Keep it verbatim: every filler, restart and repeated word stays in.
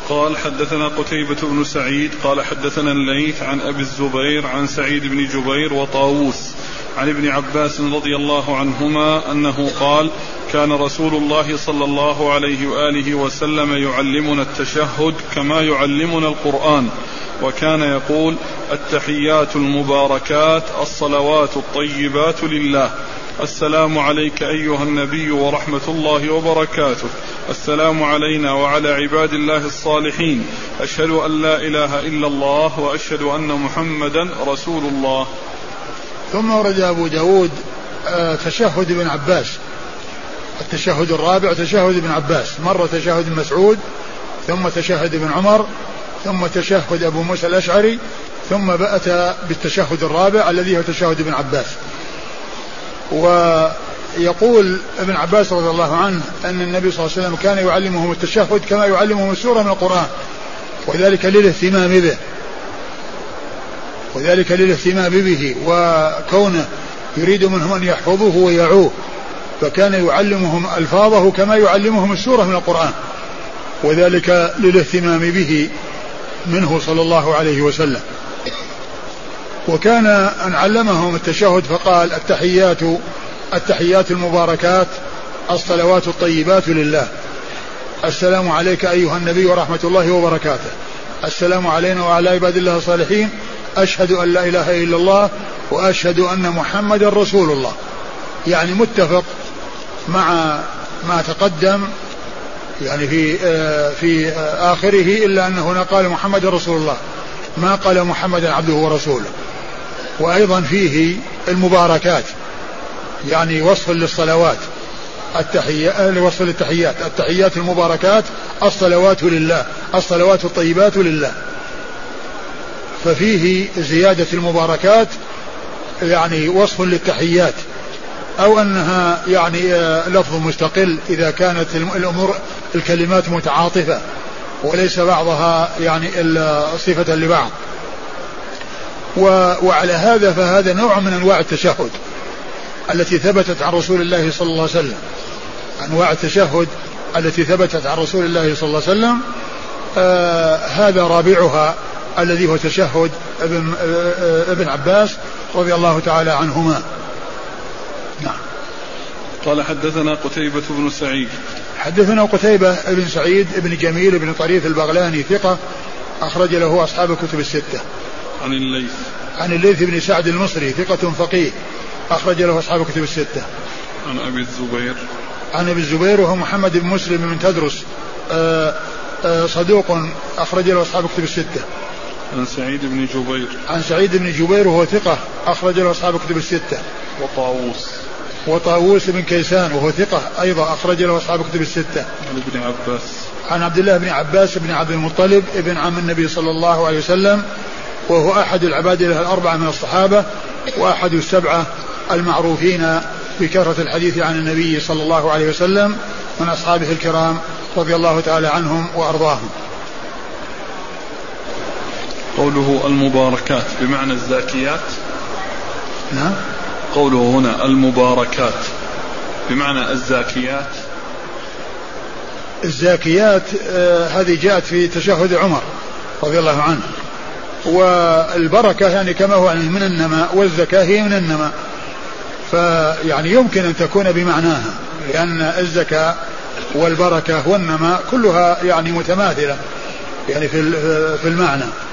قال حدثنا قتيبة بن سعيد قال حدثنا الليث عن أبي الزبير عن سعيد بن جبير وطاووس عن ابن عباس رضي الله عنهما أنه قال كان رسول الله صلى الله عليه وآله وسلم يعلمنا التشهد كما يعلمنا القرآن، وكان يقول التحيات المباركات الصلوات الطيبات لله، السلام عليك أيها النبي ورحمة الله وبركاته، السلام علينا وعلى عباد الله الصالحين، أشهد أن لا إله إلا الله وأشهد أن محمدا رسول الله. ثم ورد أبو داود تشهد ابن عباس، التشهد الرابع تشهد ابن عباس، مرة تشهد ابن مسعود، ثم تشهد ابن عمر، ثم تشهد أبو موسى الأشعري، ثم بأت بالتشهد الرابع الذي هو تشهد ابن عباس. ويقول ابن عباس رضي الله عنه أن النبي صلى الله عليه وسلم كان يعلمهم التشهد كما يعلمهم السورة من القرآن، وذلك للاهتمام به وذلك للاهتمام به وكونه يريد منهم أن يحفظوه ويعوه، فكان يعلمهم ألفاظه كما يعلمهم السورة من القرآن، وذلك للاهتمام به منه صلى الله عليه وسلم. وكان أن علمهم التشهد فقال التحيات التحيات المباركات الصلوات الطيبات لله، السلام عليك أيها النبي ورحمة الله وبركاته، السلام علينا وعلى عباد الله الصالحين، أشهد أن لا إله إلا الله وأشهد أن محمد رسول الله. يعني متفق مع ما تقدم يعني في في آخره، إلا أنه هنا قال محمد رسول الله، ما قال محمد عبده ورسوله. وأيضا فيه المباركات، يعني وصف للصلوات، التحيات وصف للتحيات، التحيات المباركات الصلوات لله، الصلوات الطيبات لله. ففيه زيادة المباركات يعني وصف للتحيات، أو أنها يعني لفظ مستقل إذا كانت الأمور الكلمات متعاطفة وليس بعضها يعني صفة لبعض. وعلى هذا فهذا نوع من أنواع التشهد التي ثبتت عن رسول الله صلى الله عليه وسلم، أنواع التشهد التي ثبتت عن رسول الله صلى الله عليه وسلم. آه هذا رابعها الذي هو تشهد ابن, آه ابن عباس رضي الله تعالى عنهما. نعم. قال حدثنا قتيبة بن سعيد حدثنا قتيبة بن سعيد بن جميل بن طريف البغلاني ثقة أخرج له أصحاب الكتب الستة. عن الليث عن الليث بن سعد المصري ثقة فقيه أخرج له أصحاب الكتب الستة. عن أبي الزبير عن أبي الزبير وهو محمد بن مسلم بن تدرس آآ آآ صدوق أخرج له أصحاب الكتب الستة. عن سعيد بن جبير عن سعيد بن جبير وهو ثقة أخرج له أصحاب الكتب الستة. وطاووس وطاووس بن كيسان وهو ثقة أيضا أخرج له أصحاب الكتب الستة. عن ابن عباس عن عبد الله بن عباس بن عبد المطلب ابن عم النبي صلى الله عليه وسلم، وهو أحد العباد له الأربعة من الصحابة، وأحد السبعة المعروفين بكثرة الحديث عن النبي صلى الله عليه وسلم من أصحابه الكرام رضي الله تعالى عنهم وأرضاهم. قوله المباركات بمعنى الزاكيات. نعم. قوله هنا المباركات بمعنى الزاكيات. الزاكيات آه هذه جاءت في تشهد عمر رضي الله عنه. والبركة يعني كما هو يعني من النماء، والزكاة هي من النماء، فيعني يمكن أن تكون بمعناها، لأن الزكاة والبركة والنماء كلها يعني متماثلة يعني في في المعنى.